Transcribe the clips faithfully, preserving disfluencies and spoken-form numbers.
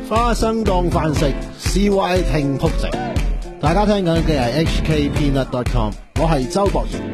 花生當飯食 ，C Y 聽曲直。大家聽緊嘅係 H K Peanut dot com， 我係周博賢。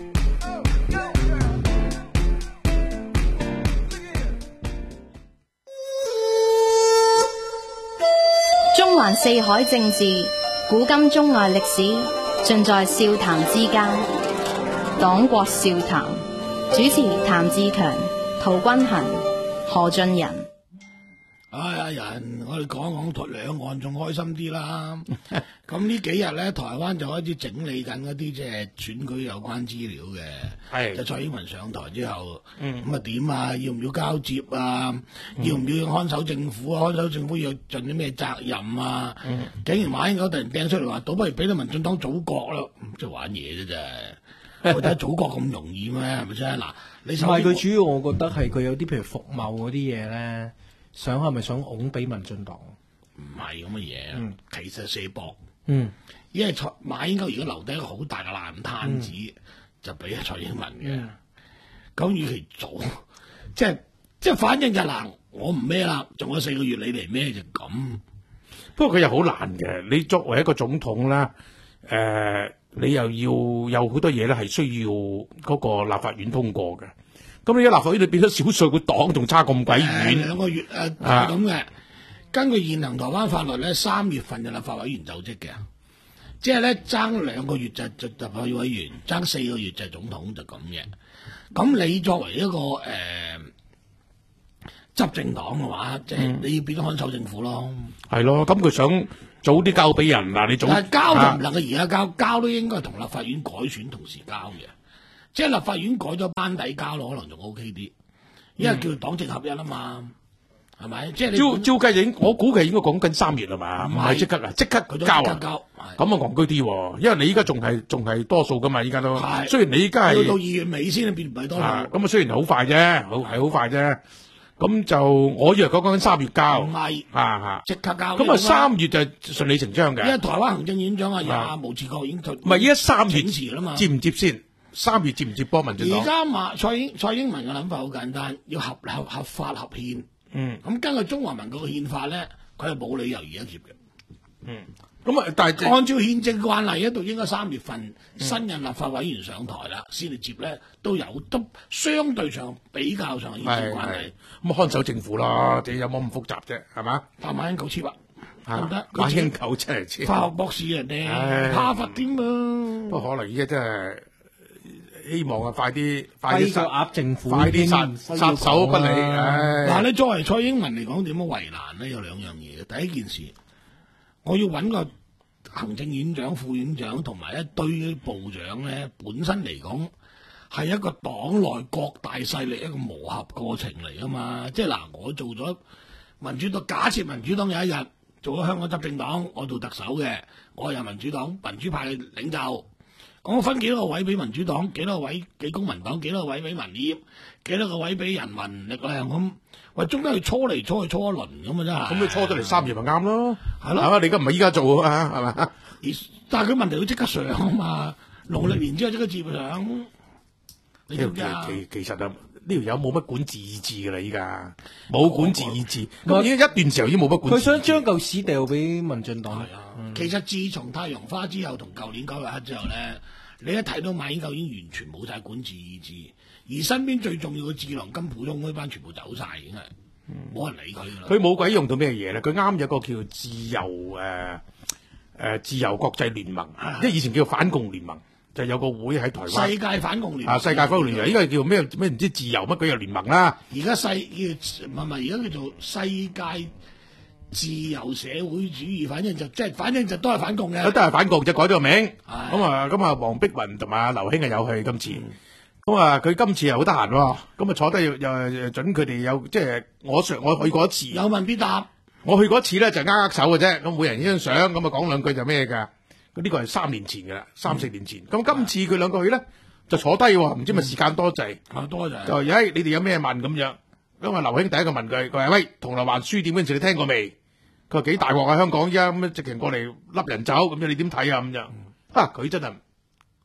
中環四海政治，古今中外歷史，盡在笑談之間。黨國笑談，主持譚志強、陶君行、何俊仁。 哎呀人，我哋講講兩岸仲開心啲啦。咁呢幾日咧，台灣就開始整理緊一啲即係選舉有關資料嘅。係就蔡英文上台之後，咁啊點啊？要唔要交接啊？嗯、要唔要看守政府啊？看守政府要盡啲咩責任啊？嗯、竟然馬英九突然掟出嚟話，倒不如俾咗民進黨組閣啦，即係玩嘢啫啫。我睇組閣咁容易咩？係咪先？嗱，你唔係佢主要，我覺得係佢有啲譬如服貿嗰啲嘢咧。想係咪想拱俾民進黨？ 唔係咁嘅嘢，嗯、其實係射博。 嗯， 因為蔡馬英九如果留低一個好大嘅爛攤子，嗯、就俾蔡英文嘅。咁、嗯，與其做，即係即係，反正就嗱，我唔孭啦，仲有四個月你嚟孭就咁。 不過佢又好難嘅，你作為一個總統啦，誒、呃，你又要有好多嘢咧，係需要嗰個立法院通過嘅。咁你一立法院你變咗少數個黨，仲差咁鬼遠。 兩個月誒係咁嘅。根據現行台灣法律咧，三月份就立法委員就職嘅，即係咧爭兩個月就就立法委員，爭四個月就係總統就咁嘅。咁你作為一個誒、呃、執政黨嘅話，即、就、係、是、你要變咗看守政府咯。 係咯，咁佢想早啲交俾人嗱，你早。 但係交就唔能夠而家交，交都應該係同立法院改選同時交嘅。即係立法院改咗班底交咯，可能仲 O K 啲，因為叫黨政合一啊嘛，係咪？即係你招招計應，我估計應該講緊三月係嘛，唔係即刻啊，即刻佢交啊，咁啊戇居啲，因為你依家仲係仲係多數噶嘛，依家都，雖然你依家係到二月尾先變唔係多數， 咁啊雖然好快啫，好係好快啫，咁就我以為講講緊三月交， 唔係啊即刻交， 咁啊三月就順理成章嘅， 因為台灣行政院長啊廿毛治國已經退， 唔係依家三月遲啦嘛， 接唔接先？三月接唔接波民進黨？ 而家馬蔡英蔡英文嘅諗法好簡單，要合合合法合憲。嗯，咁根據中華民國嘅憲法咧，佢係冇理由而家接嘅。 嗯，咁啊，但係按照憲政慣例，一度應該三月份新任立法委員上台啦，先至、嗯、接咧，都有都相對上比較上嘅憲政慣例。 咁看守政府啦，你有冇咁複雜啫？係嘛？ 但馬英九切啊，得唔得？ 馬英九真係切， 化學博士人哋，哈佛添啊。 不過可能而家真係。希望啊，快啲，快啲殺政府， 快啲殺殺手不理。 嗱，你作為蔡英文嚟講，點樣為難咧？有兩樣嘢。第一件事，我要揾個行政院長、副院長同埋一堆部長咧，本身嚟講係一個黨內各大勢力一個磨合過程嚟噶嘛。即係嗱，我做咗民主黨，假設民主黨有一日做咗香港執政黨，我做特首嘅，我係民主黨民主派嘅領袖。我分幾多個位俾民主黨，幾多個位俾公民黨，幾多個位俾民協，幾多個位俾人民力量咁。喂，中間要搓嚟搓去搓一輪咁啊，真係。 咁你搓得嚟三月咪啱咯？ 係咯。 啊，你而家唔係依家做啊？係咪？ 但係佢問題要即刻上啊嘛，農曆年之後即刻接上。你知唔知啊？ 其其實啊，呢條友冇乜管治意志㗎啦，依家冇管治意志。咁已經一段時候已經冇乜管治。 佢想將嚿屎掉俾民進黨。 係啊。其實自從太陽花之後同舊年九月黑之後咧，你一睇到馬英九已經完全冇晒管治意志，而身邊最重要嘅智囊金溥聰嗰班全部走晒，已經係冇人理佢㗎啦。 佢冇鬼用到咩嘢咧？佢啱有個叫自由誒誒、呃呃、自由國際聯盟，即係以前叫反共聯盟，就有個會喺台灣。世界反共聯盟啊，世界反共聯盟，依家叫咩咩唔知自由乜鬼又聯盟啦。 而家世叫唔係唔係，而家叫做世界自由社會主義，反正就即係，反正就都係反共嘅。 都係反共，就改咗個名。咁啊，咁啊，黃碧雲同埋阿劉興啊有去今次。咁啊，佢今次又好得閒喎。咁啊，坐低又又準佢哋有，即係我上我去過一次。 有問必答。 我去過一次咧，就握握手嘅啫。咁每人一張相，咁啊講兩句就咩㗎？咁呢個係三年前㗎啦，三四年前。咁、嗯、今次佢兩個去咧，就坐低喎，唔知咪時間多滯。 啊，多滯。 就誒，你哋有咩問咁樣？咁啊，劉興第一個問佢，佢話：喂，銅鑼灣書店嗰陣時你聽過未？佢話幾大鑊啊！香港依家咁樣直情過嚟笠人走，咁樣你點睇啊？咁樣啊，佢真係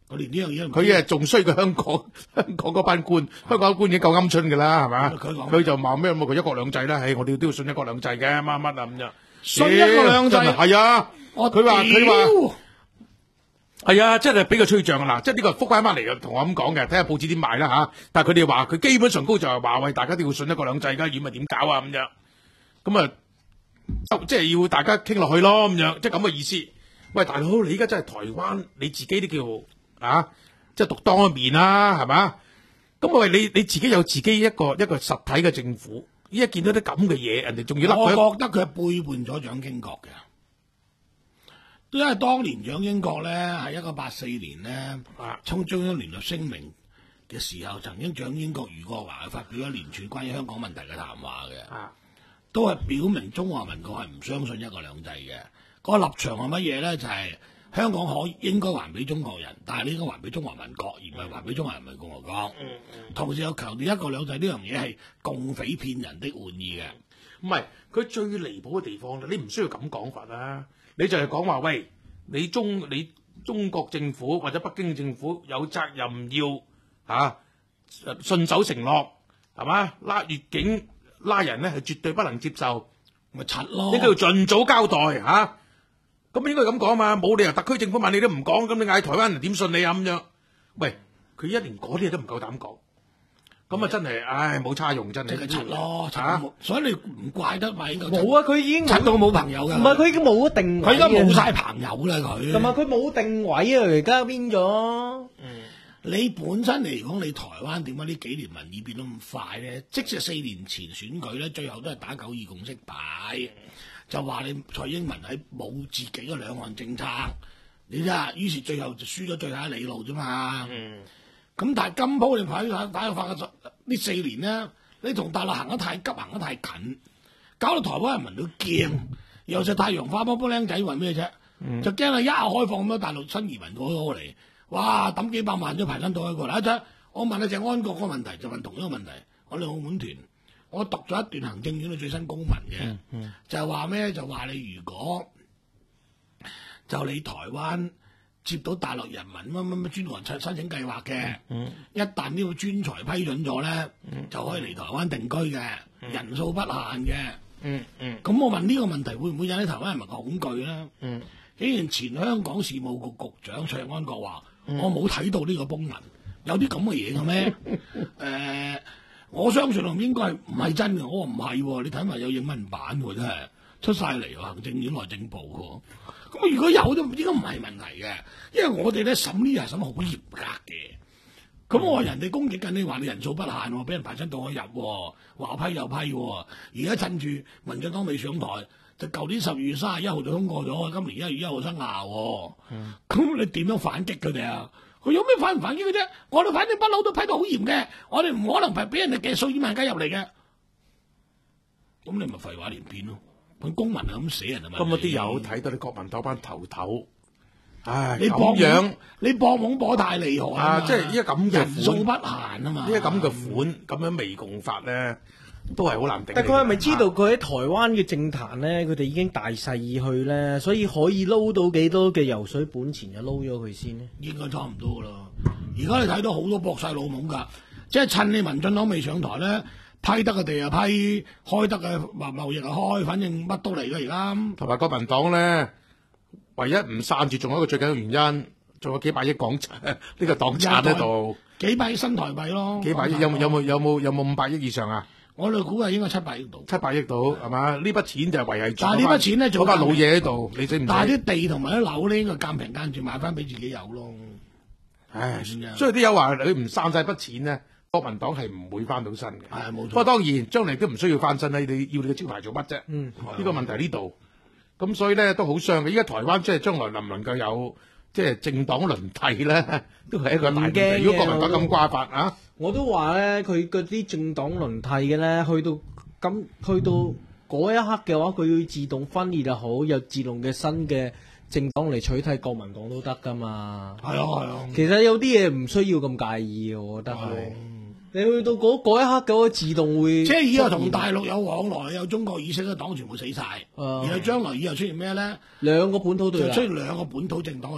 佢連呢樣嘢都唔知佢誒仲衰過香港香港嗰班官，香港官已經夠鵪鶉㗎啦，係嘛？ 佢講佢就話咩佢一國兩制啦，唉，我哋都要信一國兩制嘅，乜乜啊咁樣。 信一國兩制真係係啊！ 我佢話佢話。 屌係啊，真係俾個吹脹啦！即係呢個覆翻翻嚟嘅，同我咁講嘅，睇下報紙點賣啦吓。但係佢哋話佢基本上高就係話喂，大家都要信一國兩制，而家遠咪點搞啊咁樣。咁啊，即係要大家傾落去咯咁樣，即係咁嘅意思。喂，大佬，你而家真係台灣，你自己都叫啊，即係獨當一面啦，係嘛？咁我話你你自己有自己一個一個實體嘅政府，依家見到啲咁嘅嘢，人哋仲要甩佢。 我覺得佢係背叛咗蔣經國嘅。因為當年蔣經國咧係一九八四年咧，衝中央聯合聲明嘅時候，曾經蔣經國、俞國華發表一連串關於香港問題嘅談話嘅， 啊、 都係表明中華民國係唔相信一國兩制嘅。嗰、那個立場係乜嘢咧？就係、是、香港可應該還俾中國人，但係你應該還俾中華民國，而唔係還俾中華人民共和國。嗯嗯、同時又強調一國兩制呢樣嘢係共匪騙人的玩意嘅。 唔係佢最離譜嘅地方咧，你唔需要咁講法啦。你就係講話，喂，你中你中國政府或者北京政府有責任要嚇、啊、信守承諾，係嘛？拉越境拉人咧係絕對不能接受， 咪柒咯。 應該要盡早交代嚇。咁、啊、應該咁講嘛，冇理由特區政府問你都唔講，咁你嗌台灣人點信你啊咁樣？喂，佢一連嗰啲嘢都唔夠膽講。咁啊，真係，唉，冇叉用，真係。 即係柒咯，嚇！所以你唔怪得咪應該冇啊，佢已經柒到冇朋友㗎。 唔係佢已經冇咗定位， 佢而家冇晒朋友啦，佢。 同埋佢冇定位啊，而家變咗。 嗯，你本身嚟講，你台灣點解呢幾年民意變得咁快咧？即使四年前選舉咧，最後都係打九二共識牌，就話你蔡英文喺冇自己嘅兩岸政策，你睇下，於是最後就輸咗最後一里路啫嘛。嗯。咁但係今鋪你睇下，大家發覺呢四年咧，你同大陸行得太急，行得太近，搞到台灣人民都驚。又就太陽花波波僆仔為咩啫？嗯、就驚你一下開放咁多大陸新移民過咗嚟，哇抌幾百萬都排山倒海過嚟。一陣我問你鄭安國個問題，就問同一個問題。我哋澳門團，我讀咗一段行政院嘅最新公文嘅，嗯嗯、就係話咩？就話你如果就你台灣。接到大陸人民乜乜乜專項申請計劃嘅，嗯、一旦呢個專才批准咗咧，嗯、就可以嚟台灣定居嘅，嗯、人數不限嘅。嗯嗯，咁、嗯、我問呢個問題會唔會引起台灣人民恐懼咧？嗯，既然前香港事務局局長蔡安國話：嗯、我冇睇到呢個公文，有啲咁嘅嘢嘅咩？誒、呃，我相信應該係唔係真嘅。我話唔係，你睇埋有英文版喎，真係出晒嚟喎，行政院內政部喎。咁如果有都應該唔係問題嘅，因為我哋咧審呢係審得好嚴格嘅。咁我話人哋攻擊緊你話你人數不限喎，俾人排親到我入，話批又批。而家趁住民進黨未上台，就舊年十二月三十一號就通過咗，今年一月一號生效。咁、嗯、你點樣反擊佢哋啊？佢有咩反唔反擊嘅啫？我哋反正不嬲都批到好嚴嘅，我哋唔可能係俾人哋嘅數以萬計入嚟嘅。咁你咪廢話連篇咯。本公民係咁寫人啊嘛， 咁嗰啲友睇到你國民黨班頭頭，唉， 你咁樣你博懵博太厲害啊！即係依家咁嘅人數不限啊嘛， 依家咁嘅款咁樣微共法咧，都係好難定。 但佢係咪知道佢喺台灣嘅政壇咧，佢哋已經大勢已去咧，所以可以撈到幾多嘅油水本錢就撈咗佢先呢？ 應該差唔多啦。而家你睇到好多搏晒老懵㗎，即係趁你民進黨未上台咧。批得嘅地啊批，開得嘅貿貿易啊開，反正乜都嚟嘅而家。 同埋國民黨咧，唯一唔散住，仲有一個最緊要原因，仲有幾百億港產呢個黨產喺度。 幾百億新台幣咯。 幾百億有冇有冇有冇有冇五百億以上啊？ 我哋估係應該七百億度。 七百億度係嘛？呢筆錢就係維係住。 但係呢筆錢咧， 嗰班老嘢喺度，你知唔知？ 但係啲地同埋啲樓咧，應該間平間住買翻俾自己有咯。 唉，所以啲友話你唔散晒筆錢咧。國民黨係唔會翻到身嘅， 係冇錯。 不過當然將來都唔需要翻身啦。你要你嘅招牌做乜啫？嗯，呢個問題呢度，咁所以咧都好傷嘅。依家台灣即係將來能唔能夠有即係政黨輪替咧，都係一個大問題。如果國民黨咁掛法啊， 我都話咧，佢嗰啲政黨輪替嘅咧，去到咁去到嗰一刻嘅話，佢要自動分裂就好，有自動嘅新嘅政黨嚟取替國民黨都得噶嘛。係啊係啊，其實有啲嘢唔需要咁介意嘅，我覺得係。你去到嗰嗰一刻嘅話，自動會即係以後同大陸有往來，有中國意識嘅黨全部死晒。而係將來以後出現咩咧？ 兩個本土對立， 就出現兩個本土政黨嘅對立。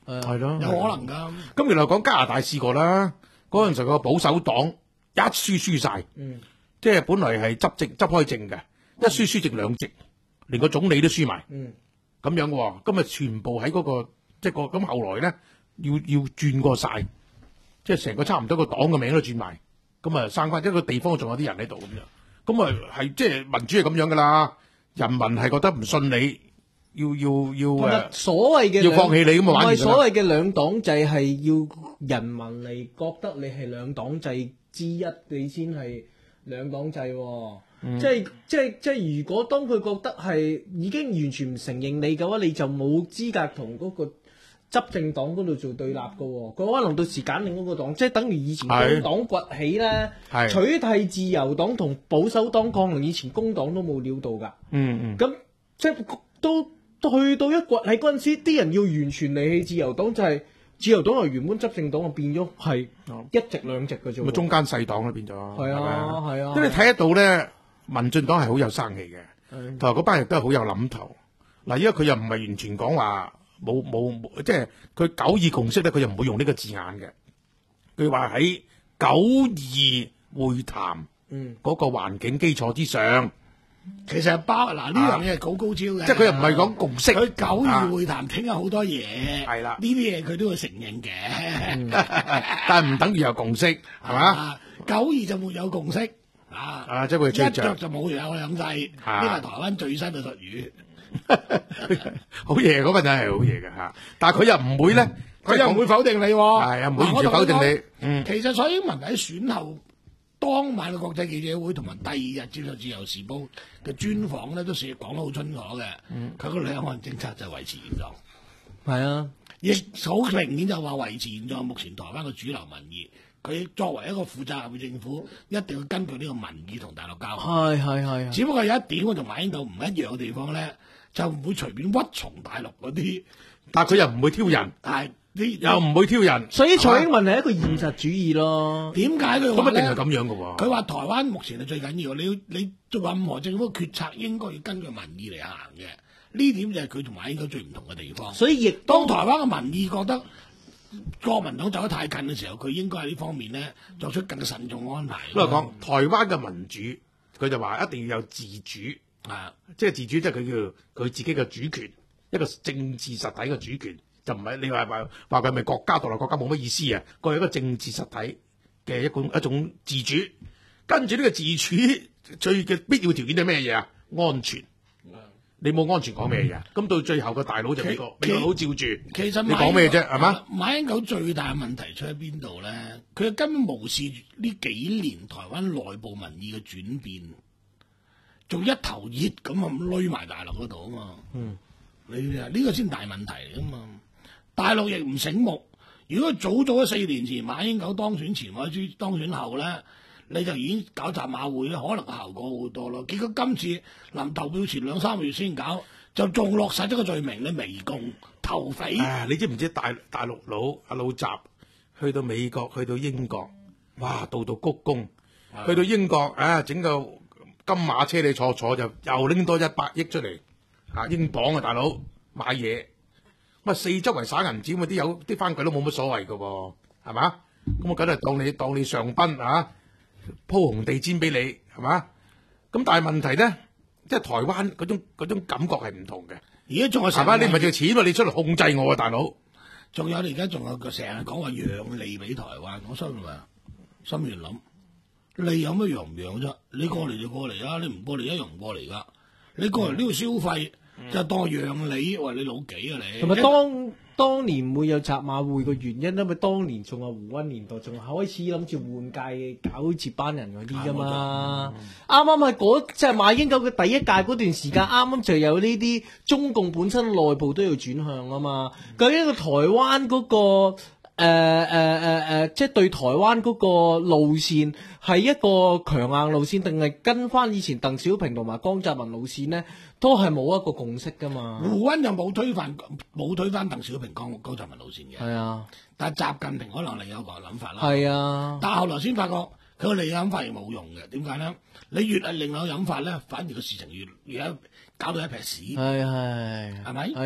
係咯， 有可能㗎。 咁原來講加拿大試過啦，嗰陣時個保守黨一輸輸晒， 嗯， 即係本來係執政執開政嘅，一輸輸剩兩席，連個總理都輸埋， 嗯， 咁樣喎。今日全部喺嗰、個即係個咁後來咧，要要轉過晒，即係成個差唔多個黨嘅名都轉埋，咁啊生翻一個地方仲有啲人喺度咁樣，咁啊係即係民主係咁樣噶啦，人民係覺得唔信你。要要要誒， 所謂嘅要放棄你咁啊玩完㗎啦。 唔係所謂嘅兩黨制係要人民嚟覺得你係兩黨制之一，你先係兩黨制喎。 嗯即係即係即係，如果當佢覺得係已經完全唔承認你嘅話，你就冇資格同嗰個執政黨嗰度做對立嘅喎。佢可能到時揀另一個黨，即係等於以前工黨崛起咧， 係取締自由黨同保守黨，可能以前工黨都冇料到㗎。 嗯嗯， 咁即係都。去到一崛起嗰陣時，啲人要完全離棄自由黨，就係、是、自由黨係原本執政黨，就變咗係一席兩席嘅啫。 咪中間細黨咯變咗。 係啊係啊， 即係你睇得到咧，民進黨係好有生氣嘅，同埋嗰班人都係好有諗頭。嗱，因為佢又唔係完全講話冇冇，即係佢九二共識咧，佢又唔會用呢個字眼嘅。佢話喺九二會談嗰個環境基礎之上。 其實係包嗱呢樣嘢係好高招嘅， 即係佢又唔係講共識。 佢九二會談傾咗好多嘢， 係啦， 呢啲嘢佢都會承認嘅， 嗯、但係唔等於有共識，係嘛？ 九二就沒有共識啊！ 啊，即係佢一腳就冇有兩制，呢個係台灣最新嘅術語。 好嘢，嗰份真係好嘢嘅嚇，但係佢又唔會咧， 佢又唔會否定你， 係啊，唔會完全否定你。 嗯，其實蔡英文喺選後當晚嘅國際記者會同埋第二日接受《自由時報》嘅專訪咧，都寫講得好清楚嘅。佢個兩岸政策就維持現狀， 係啊， 亦好明顯就話維持現狀。目前台灣嘅主流民意，佢作為一個負責任嘅政府，一定要根據呢個民意同大陸交係係係。 只不過有一點我同馬英九唔一樣嘅地方咧，就唔會隨便屈從大陸嗰啲， 但係佢又唔會挑人， 係你又唔會挑人， 所以蔡英文係一個現實主義咯。 點解佢咁一定係咁樣嘅喎？ 佢話台灣目前係最緊要，你要你做任何政府決策應該要根據民意嚟行嘅。呢點就係佢同馬英九最唔同嘅地方。 所以亦當台灣嘅民意覺得國民黨走得太近嘅時候，佢應該喺呢方面咧作出更慎重安排。 不過講台灣嘅民主，佢就話一定要有自主， 啊， 即係自主，即係佢叫佢自己嘅主權，一個政治實體嘅主權，就唔係你話話話佢係咪國家獨立國家冇乜意思啊？佢係一個政治實體嘅一種一種自主，跟住呢個自主最嘅必要條件係咩嘢啊？安全。你冇安全講咩嘢？咁到最後個大佬就美國美國佬照住， 其實你講咩啫？係嘛？ 馬英九最大嘅問題出喺邊度咧？佢根本無視呢幾年台灣內部民意嘅轉變，仲一頭熱咁啊，攏埋大陸嗰度啊嘛。嗯，你啊呢個先大問題嚟噶嘛。大陸亦唔醒目。如果早早喺四年前馬英九當選前或者當選後咧，你就已經搞集馬會咧，可能效果好多咯。結果今次臨投票前兩三個月先搞，就仲落實咗個罪名咧，媚共投匪。 唉，你知唔知大大陸佬阿老習去到美國，去到英國，哇，度度鞠躬。去到英國啊，整個金馬車你坐坐就又拎多一百億出嚟，啊，英鎊啊，大佬買嘢。咁啊，四周圍耍銀紙，咁啲有啲番鬼都冇乜所謂㗎喎，係嘛？咁我梗係當你當你上賓啊！鋪紅地氈俾你係嘛？咁但係問題咧，即係台灣嗰種嗰種感覺係唔同嘅。 而家仲有係嘛？你唔係借錢喎，你出嚟控制我啊，大佬！ 仲有你而家仲有成日講話讓利俾台灣，我心諗心裏諗，你有乜讓唔讓啫？你過嚟就過嚟啦，你唔過嚟一樣唔過嚟噶。你過嚟呢度消費、嗯、就當讓你，喂你老幾啊你？ 同埋當當年會有集馬會嘅原因，因為當年仲有胡溫年代，仲開始諗住換屆搞接班人嗰啲噶嘛。啱啱係嗰即係馬英九嘅第一屆嗰段時間，啱啱就有呢啲中共本身內部都要轉向啊嘛。究竟個台灣嗰個誒誒誒誒，即係對台灣嗰個路線係一個強硬路線，定係跟翻以前鄧小平同埋江澤民路線呢？都係冇一個共識噶嘛。 胡溫又冇推翻冇推翻鄧小平江江澤民路線嘅。 係啊，但係習近平可能另有個諗法啦。 係啊， 但係後來先發覺佢個另有諗法係冇用嘅。點解咧？你越係另有諗法咧，反而個事情越越搞到一撇屎。 係係係咪？ 係啊。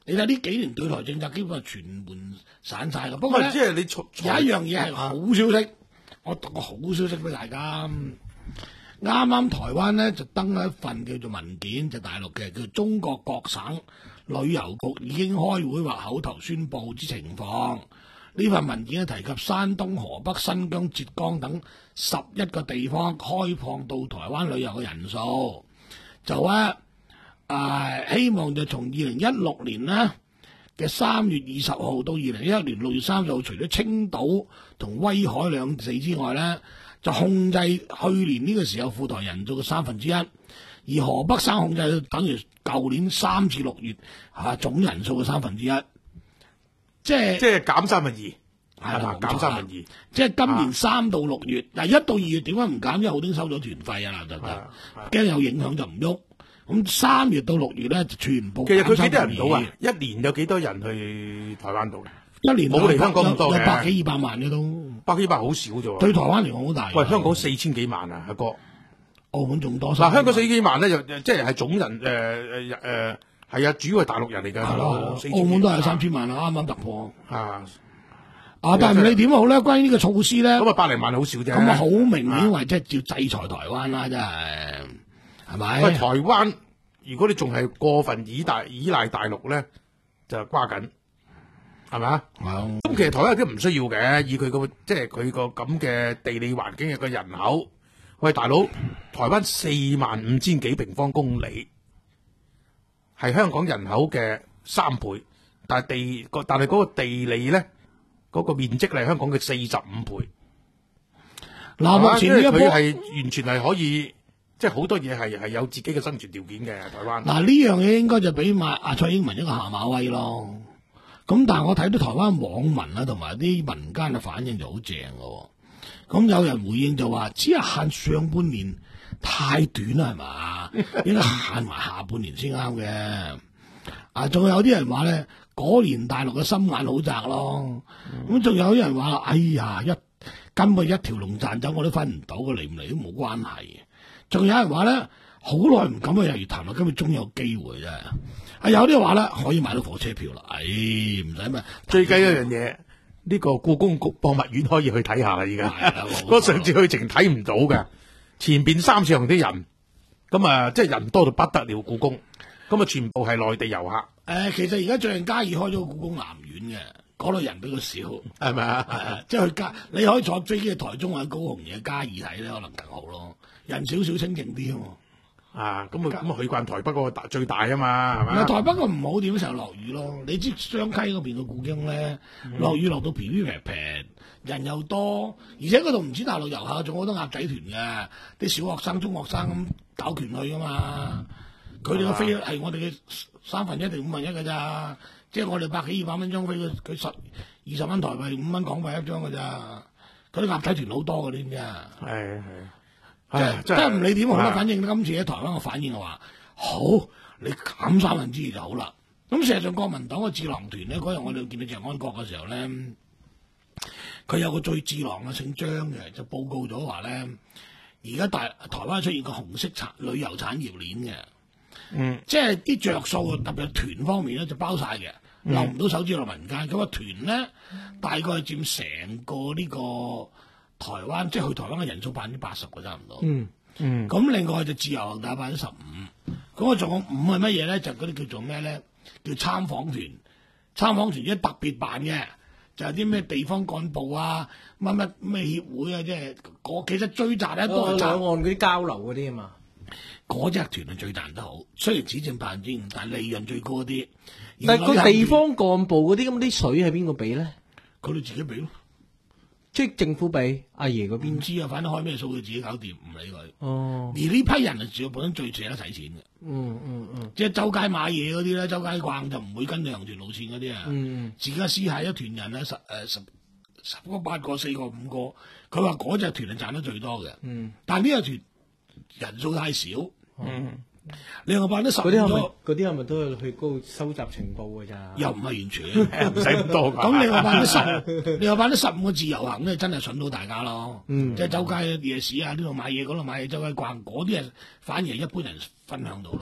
你睇呢幾年對台政策基本上全盤散晒㗎。不過咧， 即係你財有一樣嘢係好消息，我讀個好消息俾大家。啱啱台灣咧就登咗一份叫做文件，就大陸嘅叫中國各省旅遊局已經開會或口頭宣佈之情況。呢份文件提及山東、河北、新疆、浙江等十一個地方開放到台灣旅遊嘅人數，就咧誒、呃、希望就從二零一六年呢嘅三月二十號到二零一一年六月三十號，除咗青島同威海兩地之外咧，就控制去年呢個時候赴台人數嘅三分之一，而河北省控制到等於舊年三至六月嚇、啊、總人數嘅三分之一，即係即係減三分二， 係啦， 減三分二。 即係今年三到六月，嗱、啊、一到二月點解唔減？因為好丁收咗團費啊，就就驚有影響就唔喐。咁三月到六月咧就全部其實佢幾多人到啊？一年有幾多人去台灣度嘅？ 一年冇嚟香港咁多嘅， 有百幾二百萬嘅都， 百幾百好少啫喎。 對台灣嚟講好大。 喂，香港四千幾萬啊，阿哥， 澳門仲多。 嗱，香港四千幾萬咧，就即係係總人誒誒誒係啊，主要係大陸人嚟㗎。 係咯，澳門都係三千萬啦，啱啱突破。 啊啊，但係唔理點好咧，關於呢個措施咧， 咁啊百零萬好少啫。 咁啊好明顯為即係要制裁台灣啦，真係係咪？ 喂，台灣如果你仲係過分依賴依賴大陸咧，就瓜緊。係咪啊？咁、嗯、其實台灣有啲唔需要嘅，以佢個即係佢個咁嘅地理環境嘅個人口。喂，大佬，台灣四萬五千幾平方公里，係香港人口嘅三倍，但係地個但係嗰個地理咧，嗰、嗰個面積係香港嘅四十五倍。 嗱，目前呢一波佢係完全係可以，即係好多嘢係係有自己嘅生存條件嘅台灣。 嗱，呢樣嘢應該就俾馬阿蔡英文一個下馬威咯。咁但係我睇到台灣網民啊同埋啲民間嘅反應就好正嘅，咁有人回應就話只係限上半年太短啦係嘛，應該限埋下半年先啱嘅。啊，仲有啲人話咧，嗰年大陸嘅心眼好窄咯。咁仲、嗯、有啲人話，哎呀，一根本一條龍賺走我都分唔到，佢嚟唔嚟都冇關係。仲有人話咧，好耐唔敢去日月潭啦，今日終於有機會啫。啊，有啲話咧可以買到火車票啦，唉、哎，唔使咩。 最緊一樣嘢，呢、這個故宮局博物院可以去睇下啦，而家。我上次去程睇唔到嘅，前邊三四行啲人，咁啊，即係人多到不得了，故宮，咁啊，全部係內地遊客。誒、 呃，其實而家最近嘉義開咗個故宮南院嘅，嗰度人比較少， 係咪啊？ 係即係去嘉，你可以坐飛機去台中或者高雄而家嘉義睇咧，可能更好咯，人少少清靜啲。 啊，咁啊，咁啊，去慣台北嗰個大最大啊嘛，係咪？ 台北個唔好點成日落雨咯，你知雙溪嗰邊嘅故宮咧，落、嗯、雨落到皮皮平平，人又多，而且嗰度唔止大陸遊客，仲好多鴨仔團嘅，啲小學生、中學生咁搞團去噶嘛，佢哋嘅飛係我哋嘅三分一定五分一㗎咋，即係我哋百幾二百蚊張飛，佢佢十二十蚊台幣，五蚊港幣一張㗎咋，嗰啲鴨仔團好多㗎，你知唔知啊？係係。即係即係唔理點好啦，反正今次喺台灣嘅反應嘅話，好你減三分之二就好啦。咁事實上國民黨嘅智囊團咧，嗰日我哋見到鄭安國嘅時候咧，佢有個最智囊嘅姓張嘅，就報告咗話咧，而家大台灣出現個紅色產旅遊產業鏈嘅，嗯，即係啲着數特別係團方面咧就包晒嘅，留唔到手指落民間。咁啊團咧大概係佔成個呢個。台灣即係去台灣嘅人數百分之八十嘅差唔多，嗯嗯，咁另外就自由行大百分之十五，咁我仲有五係乜嘢咧？就嗰啲叫做咩咧？叫參訪團，參訪團即係特別辦嘅，就係啲咩地方幹部啊，乜乜咩協會啊，即係嗰其實最賺咧都係兩岸嗰啲交流嗰啲啊嘛， 嗰隻團係最賺得好，雖然只佔百分之五，但係利潤最高啲。 但係個地方幹部嗰啲咁啲水係邊個俾咧？ 佢哋自己俾咯。 即係政府俾阿爺嗰邊， 唔知啊，反正開咩數佢自己搞掂，唔理佢。 哦， 而呢批人係自己本身最捨得使錢嘅。 嗯嗯嗯，即係周街買嘢嗰啲咧，周街逛就唔會跟旅行團路線嗰啲啊。 嗯， 自己私下一團人咧，十誒十十個八個四個五個，佢話嗰隻團係賺得最多嘅。嗯，但係呢個團人數太少。嗯。你話辦得十嗰啲係咪嗰啲係咪都係去高收集情報㗎咋？ 又唔係完全，唔使咁多。 咁你話辦得十，你話辦得十五個自由行咧，真係筍到大家咯。 嗯， 即係周街夜市啊，呢度買嘢，嗰度買嘢，周街逛，嗰啲係反而係一般人分享到咯。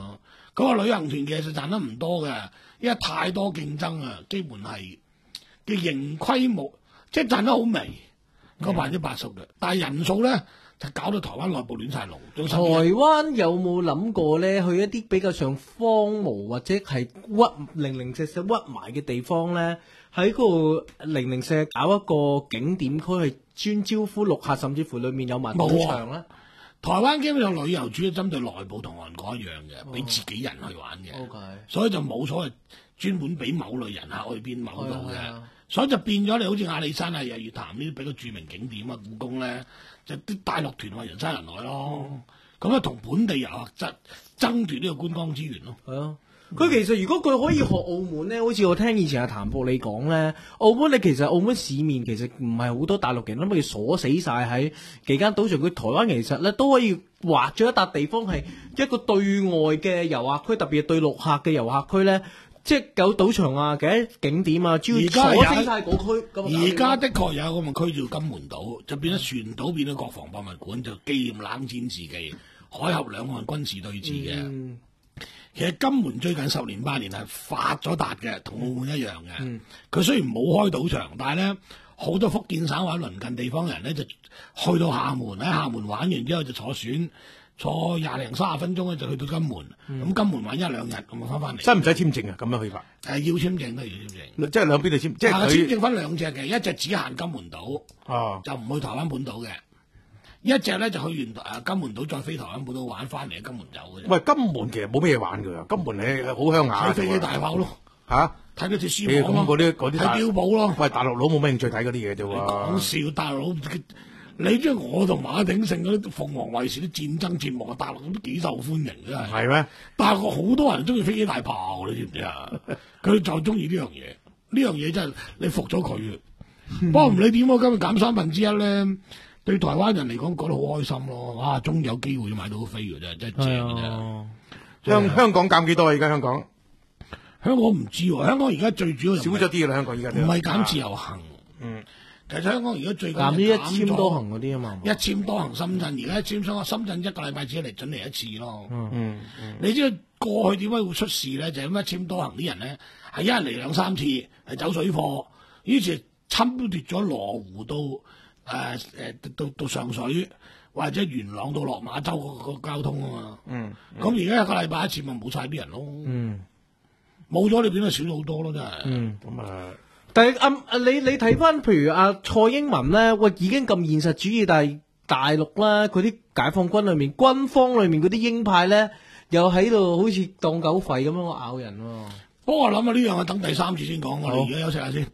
嗰個旅行團其實賺得唔多嘅，因為太多競爭啊，基本係嘅盈規模，即係賺得好微，嗰百分之八十嘅。但係人數咧就搞到台灣內部亂晒龍。 台灣有冇諗過咧，去一啲比較上荒蕪或者係屈零零舍舍屈埋嘅地方咧，喺個零零舍搞一個景點區，係專招呼陸客，甚至乎裡面有埋賭場咧？ 台灣基本上旅遊主要針對內部同韓國一樣嘅，俾、哦、自己人去玩嘅，okay. 所以就冇所謂專門俾某類人客去邊某度嘅，哎，所以就變咗你好似阿里山啊、日月潭呢啲比較著名景點啊、故宮咧，就啲大陸團話人山人海咯，咁啊同本地遊客爭爭奪呢個觀光資源咯。係啊。佢其實如果佢可以學澳門咧，好似我聽以前阿譚博你講咧，澳門你其實澳門市面其實唔係好多大陸人，咁佢鎖死晒喺幾間賭場。佢台灣其實咧都可以劃咗一笪地方係一個對外嘅遊客區，特別係對陸客嘅遊客區咧，即係有賭場啊、嘅景點啊，主要鎖死晒嗰區。而家的確有一個區叫金門島，就變咗船島，變咗國防博物館，就紀念冷戰時期海峽兩岸軍事對峙嘅。嗯，其實金門最近十年八年係發咗達嘅，同澳門一樣嘅。佢、嗯、雖然冇開賭場，但係咧好多福建省或者鄰近地方人咧就去到廈門，喺廈門玩完之後就坐船坐廿零三十分鐘咧就去到金門。咁、嗯、金門玩一兩日咁啊翻返嚟。使唔使簽證啊？咁樣去法？誒要簽證都要簽證。即係兩邊度簽？即係佢簽證分兩隻嘅，一隻只限金門島，哦、就唔去台灣本島嘅。一隻咧就去完誒金門島，再飛台灣本島玩翻嚟，金門走嘅。喂，金門其實冇咩嘢玩㗎，金門你好鄉下。睇飛機大炮咯，嚇睇嗰隻獅王咯，嗰啲啲睇碉堡咯。喂，大陸佬冇咩興趣睇嗰啲嘢啫喎。講笑，大陸佬你即係我同馬鼎盛嗰啲鳳凰衛視啲戰爭節目啊，大陸都幾受歡迎嘅。係咩？大陸好多人中意飛機大炮，你知唔知啊？佢就中意呢樣嘢，呢樣嘢真係你服咗佢嘅。不過唔理點，我今日減三分之一咧。對台灣人嚟講，覺得好開心咯！啊，終於有機會買到飛嘅啫，真係正嘅啫。香香港減幾多啊？而家香港香港唔知喎，香港而家最主要少咗啲啦。香港而家唔係減自由行，嗯，其實香港而家最減啲一簽多行嗰啲啊嘛，一簽多行深圳，而家一簽深深圳一個禮拜只嚟準嚟一次咯。嗯嗯，你知道過去點解會出事咧？就係、是、因為一簽多行啲人咧係一人嚟兩三次，係走水貨，於是侵奪咗羅湖到。誒、呃、誒，到到上水或者元朗到落馬洲個個交通啊嘛，嗯，咁而家一個禮拜一次咪冇晒啲人咯，嗯，冇咗你變得少咗好多咯，真係，嗯，咁啊，但係阿阿你你睇翻，譬如阿、啊、蔡英文咧，喂，已經咁現實主義，但係大陸咧，佢啲解放軍裏面、軍方裏面嗰啲鷹派咧，又喺度好似當狗吠咁樣咬人喎、啊。不過我諗啊，呢樣啊，等第三次先講，我哋而家休息下先。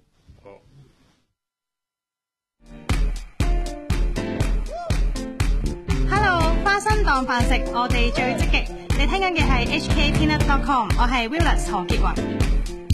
花生當飯食，我哋最積極。你聽緊嘅係 H K Peanut dot com， 我係 Willis 何潔雲。